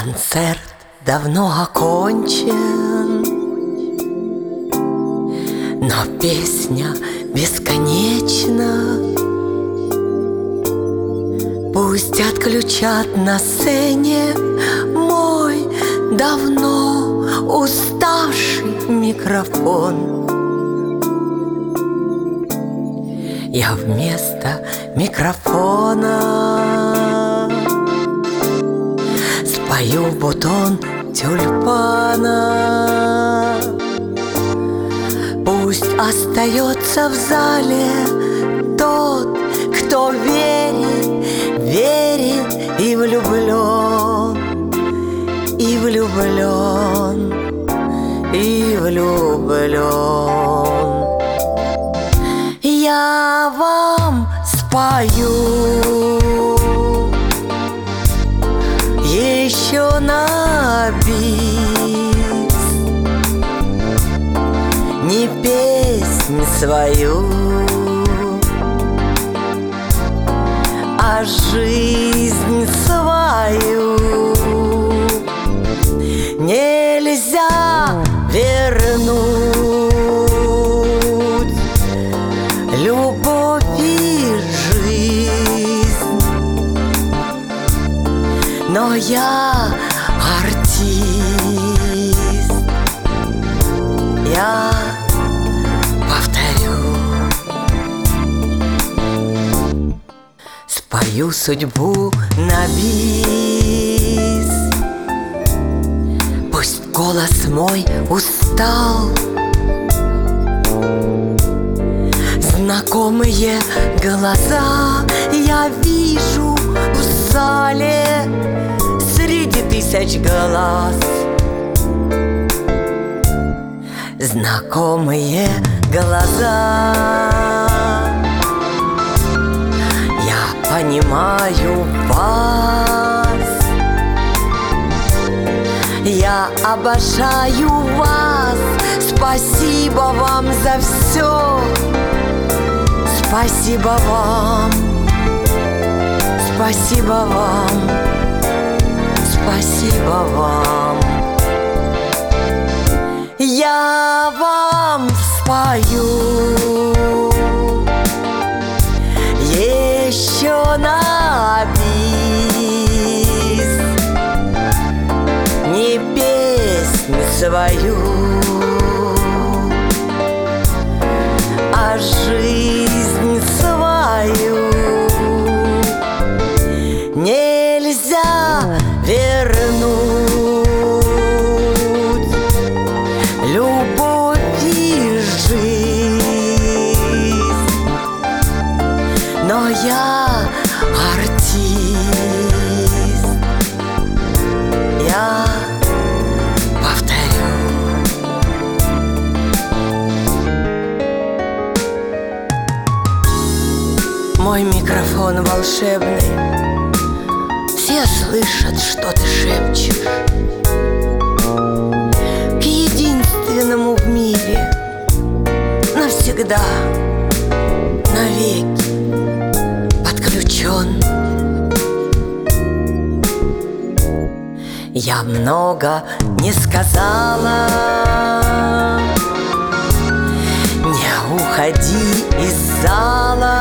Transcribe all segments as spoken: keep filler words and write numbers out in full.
Концерт давно окончен, но песня бесконечна. Пусть отключат на сцене мой давно уставший микрофон. Я вместо микрофона спою бутон тюльпана. Пусть остается в зале тот, кто верит, верит и влюблен, и влюблен, и влюблен. Я вам спою еще на бис не песнь свою, а жизнь свою. Нельзя вернуть любовь и жизнь, но я артист, я повторю, спою судьбу на бис. Пусть голос мой устал, знакомые глаза я вижу в зале среди тысяч глаз. Знакомые глаза, я понимаю вас, я обожаю вас. Спасибо вам за все, спасибо вам, спасибо вам, спасибо вам. Я вам спою еще на бис не песню свою, а жизнь свою. Нельзя вернуть любовь и жизнь, но я артист, я повторю. Мой микрофон волшебный, все слышат, что ты шепчешь к единственному в мире, навсегда, навеки подключен. Я много не сказала, не уходи из зала.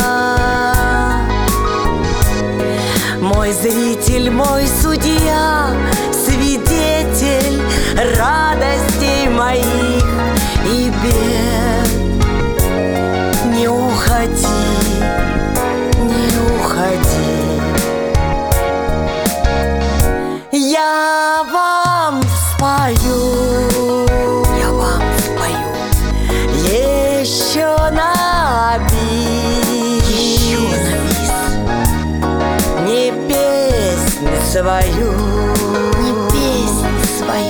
Мой зритель, мой судья, свидетель радостей моих и бед. Не уходи, не уходи. Я вам спою, я вам спою еще на бис, еще на бис не песню свою, не песню свою.